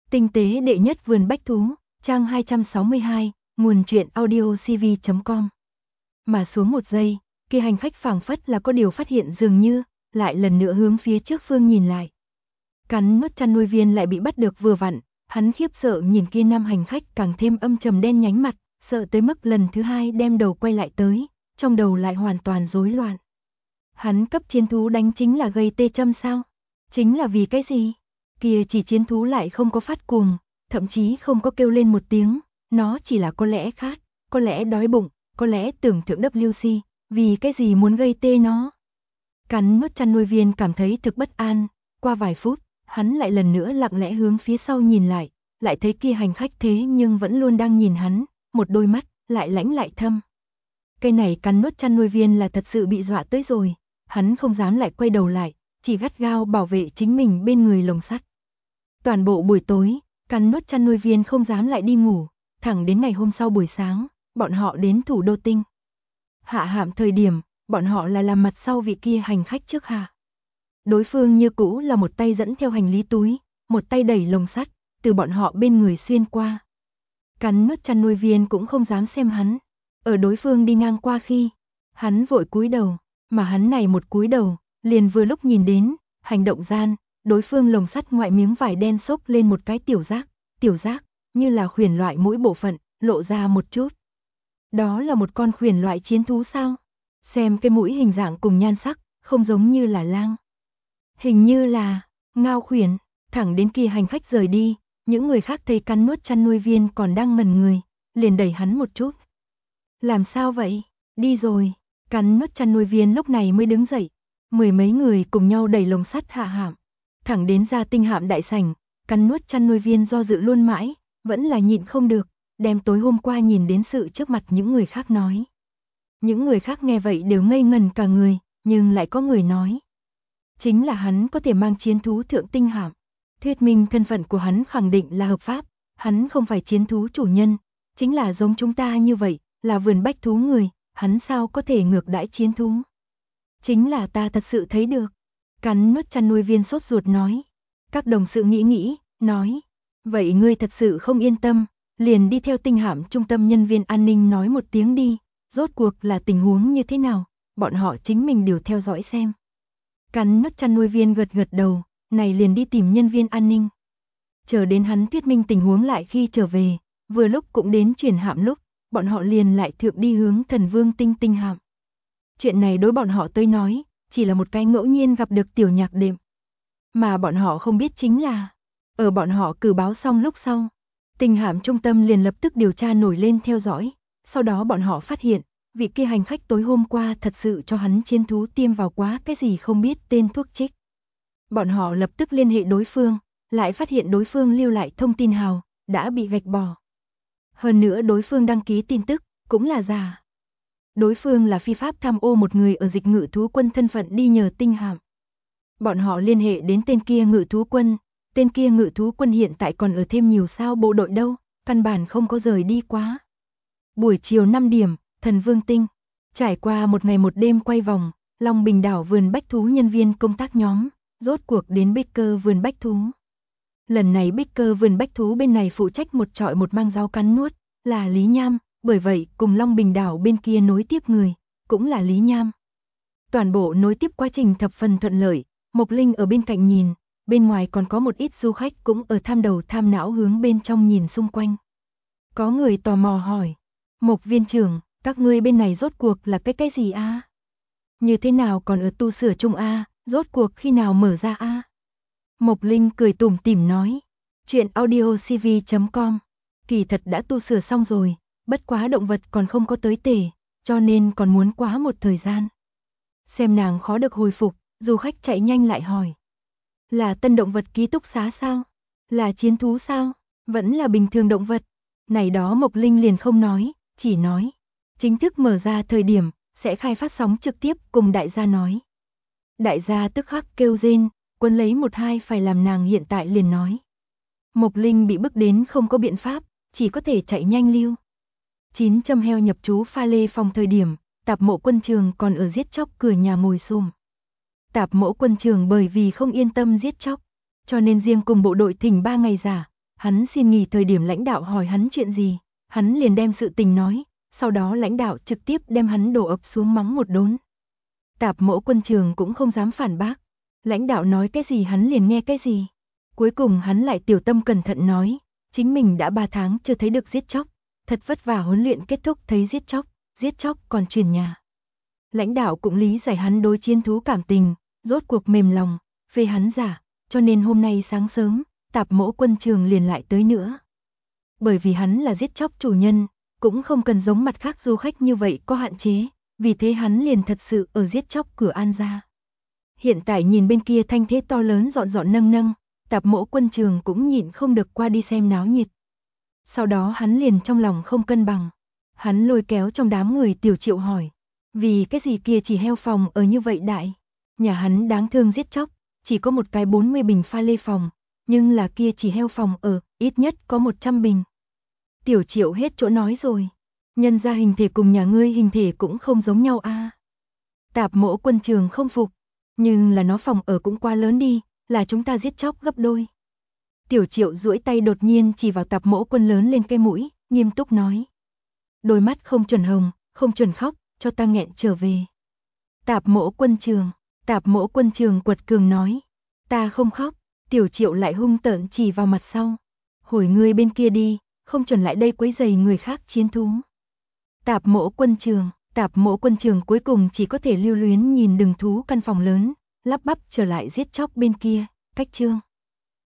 Tinh tế đệ nhất vườn bách thú, trang 262, nguồn truyện audiocv.com. Mà xuống một giây, kia hành khách phảng phất là có điều phát hiện dường như, lại lần nữa hướng phía trước phương nhìn lại. Cắn nuốt chăn nuôi viên lại bị bắt được vừa vặn, hắn khiếp sợ nhìn kia nam hành khách càng thêm âm trầm đen nhánh mặt, sợ tới mức lần thứ hai đem đầu quay lại tới, trong đầu lại hoàn toàn rối loạn. Hắn cấp chiến thú đánh chính là gây tê châm sao? Chính là vì cái gì? Kia chỉ chiến thú lại không có phát cuồng, thậm chí không có kêu lên một tiếng, nó chỉ là có lẽ khát, có lẽ đói bụng, có lẽ tưởng thượng WC, vì cái gì muốn gây tê nó? Cắn nuốt chăn nuôi viên cảm thấy thực bất an, qua vài phút, hắn lại lần nữa lặng lẽ hướng phía sau nhìn lại thấy kia hành khách thế nhưng vẫn luôn đang nhìn hắn, một đôi mắt, lại lãnh lại thâm. Cái này cắn nuốt chăn nuôi viên là thật sự bị dọa tới rồi, hắn không dám lại quay đầu lại, chỉ gắt gao bảo vệ chính mình bên người lồng sắt. Toàn bộ buổi tối, cắn nuốt chăn nuôi viên không dám lại đi ngủ, thẳng đến ngày hôm sau buổi sáng, bọn họ đến thủ đô Tinh. Hạ hạm thời điểm, bọn họ là làm mặt sau vị kia hành khách trước hạ. Đối phương như cũ là một tay dẫn theo hành lý túi, một tay đẩy lồng sắt, từ bọn họ bên người xuyên qua. Cắn nuốt chăn nuôi viên cũng không dám xem hắn, ở đối phương đi ngang qua khi, hắn vội cúi đầu, mà hắn này một cúi đầu, liền vừa lúc nhìn đến, hành động gian, đối phương lồng sắt ngoại miếng vải đen xốc lên một cái tiểu giác, như là khuyển loại mỗi bộ phận, lộ ra một chút. Đó là một con khuyển loại chiến thú sao? Xem cái mũi hình dạng cùng nhan sắc, không giống như là lang. Hình như là ngao khuyển, thẳng đến kia hành khách rời đi, những người khác thấy cắn nuốt chăn nuôi viên còn đang ngẩn người, liền đẩy hắn một chút. Làm sao vậy? Đi rồi. Cắn nuốt chăn nuôi viên lúc này mới đứng dậy, mười mấy người cùng nhau đẩy lồng sắt hạ hạm, thẳng đến ra tinh hạm đại sảnh. Cắn nuốt chăn nuôi viên do dự luôn mãi, vẫn là nhịn không được, đem tối hôm qua nhìn đến sự trước mặt những người khác nói. Những người khác nghe vậy đều ngây ngần cả người, nhưng lại có người nói. Chính là hắn có thể mang chiến thú thượng tinh hạm, thuyết minh thân phận của hắn khẳng định là hợp pháp, hắn không phải chiến thú chủ nhân, chính là giống chúng ta như vậy, là vườn bách thú người, hắn sao có thể ngược đãi chiến thú. Chính là ta thật sự thấy được. Cắn nuốt chăn nuôi viên sốt ruột nói. Các đồng sự nghĩ, nói. Vậy ngươi thật sự không yên tâm, liền đi theo tinh hạm trung tâm nhân viên an ninh nói một tiếng đi, rốt cuộc là tình huống như thế nào, bọn họ chính mình đều theo dõi xem. Cắn nuốt chăn nuôi viên gật đầu, này liền đi tìm nhân viên an ninh. Chờ đến hắn thuyết minh tình huống lại khi trở về, vừa lúc cũng đến chuyển hạm lúc, bọn họ liền lại thượng đi hướng Thần Vương tinh hạm. Chuyện này đối bọn họ tới nói, chỉ là một cái ngẫu nhiên gặp được tiểu nhạc đệm. Mà bọn họ không biết chính là, ở bọn họ cử báo xong lúc sau, tinh hạm trung tâm liền lập tức điều tra nổi lên theo dõi, sau đó bọn họ phát hiện, vị kia hành khách tối hôm qua thật sự cho hắn chiến thú tiêm vào quá cái gì không biết tên thuốc trích. Bọn họ lập tức liên hệ đối phương, lại phát hiện đối phương lưu lại thông tin hào, đã bị gạch bỏ. Hơn nữa đối phương đăng ký tin tức, cũng là giả. Đối phương là phi pháp tham ô một người ở dịch ngự thú quân thân phận đi nhờ tinh hạm. Bọn họ liên hệ đến tên kia ngự thú quân hiện tại còn ở thêm nhiều sao bộ đội đâu, căn bản không có rời đi quá. Buổi chiều 5 điểm, Thần Vương Tinh, trải qua một ngày một đêm quay vòng, Long Bình đảo vườn bách thú nhân viên công tác nhóm, rốt cuộc đến Baker vườn bách thú. Lần này Baker vườn bách thú bên này phụ trách một trọi một mang giáo cắn nuốt, là Lý Nham, bởi vậy cùng Long Bình đảo bên kia nối tiếp người, cũng là Lý Nham. Toàn bộ nối tiếp quá trình thập phần thuận lợi, Mộc Linh ở bên cạnh nhìn, bên ngoài còn có một ít du khách cũng ở tham đầu tham não hướng bên trong nhìn xung quanh. Có người tò mò hỏi, Mộc viên trưởng, các ngươi bên này rốt cuộc là cái gì a? Như thế nào còn ở tu sửa chung a, rốt cuộc khi nào mở ra a? Mộc Linh cười tủm tỉm nói, chuyện audiocv.com, kỳ thật đã tu sửa xong rồi, bất quá động vật còn không có tới tể, cho nên còn muốn quá một thời gian. Xem nàng khó được hồi phục, du khách chạy nhanh lại hỏi. Là tân động vật ký túc xá sao? Là chiến thú sao? Vẫn là bình thường động vật? Này đó Mộc Linh liền không nói, chỉ nói. Chính thức mở ra thời điểm, sẽ khai phát sóng trực tiếp cùng đại gia nói. Đại gia tức khắc kêu rên, quân lấy một hai phải làm nàng hiện tại liền nói. Mộc Linh bị bức đến không có biện pháp, chỉ có thể chạy nhanh lưu. 900 heo nhập trú pha lê phòng thời điểm, Tạp Mộ Quân Trường còn ở giết chóc cửa nhà ngồi xùm. Tạp Mộ Quân Trường bởi vì không yên tâm giết chóc, cho nên riêng cùng bộ đội thỉnh 3 ngày giả, Hắn xin nghỉ thời điểm lãnh đạo hỏi hắn chuyện gì, hắn liền đem sự tình nói, sau đó lãnh đạo trực tiếp đem hắn đổ ập xuống mắng một đốn. Tạp Mỗ Quân Trường cũng không dám phản bác, lãnh đạo nói cái gì hắn liền nghe cái gì. Cuối cùng hắn lại tiểu tâm cẩn thận nói, chính mình đã 3 tháng chưa thấy được giết chóc, thật vất vả huấn luyện kết thúc thấy giết chóc còn chuyển nhà. Lãnh đạo cũng lý giải hắn đối chiến thú cảm tình, rốt cuộc mềm lòng, phê hắn giả, cho nên hôm nay sáng sớm, Tạp Mỗ Quân Trường liền lại tới nữa. Bởi vì hắn là giết chóc chủ nhân, cũng không cần giống mặt khác du khách như vậy có hạn chế, vì thế hắn liền thật sự ở giết chóc cửa An gia. Hiện tại nhìn bên kia thanh thế to lớn dọn nâng, Tạp Mỗ Quân Trường cũng nhịn không được qua đi xem náo nhiệt. Sau đó hắn liền trong lòng không cân bằng, hắn lôi kéo trong đám người Tiểu Triệu hỏi, vì cái gì kia chỉ heo phòng ở như vậy đại, nhà hắn đáng thương giết chóc, chỉ có một cái 40 bình pha lê phòng, nhưng là kia chỉ heo phòng ở, ít nhất có 100 bình. Tiểu Triệu hết chỗ nói rồi, nhân ra hình thể cùng nhà ngươi hình thể cũng không giống nhau a. Tạp Mỗ Quân Trường không phục, nhưng là nó phòng ở cũng quá lớn đi, là chúng ta giết chóc gấp đôi. Tiểu Triệu duỗi tay đột nhiên chỉ vào Tạp Mỗ Quân lớn lên cái mũi, nghiêm túc nói. Đôi mắt không chuẩn hồng, không chuẩn khóc, cho ta nghẹn trở về. Tạp Mỗ Quân Trường quật cường nói, ta không khóc. Tiểu Triệu lại hung tợn chỉ vào mặt sau, hồi ngươi bên kia đi, không chuẩn lại đây quấy rầy người khác chiến thú. Tạp Mỗ Quân Trường cuối cùng chỉ có thể lưu luyến nhìn đừng thú căn phòng lớn, lắp bắp trở lại giết chóc bên kia, cách chương.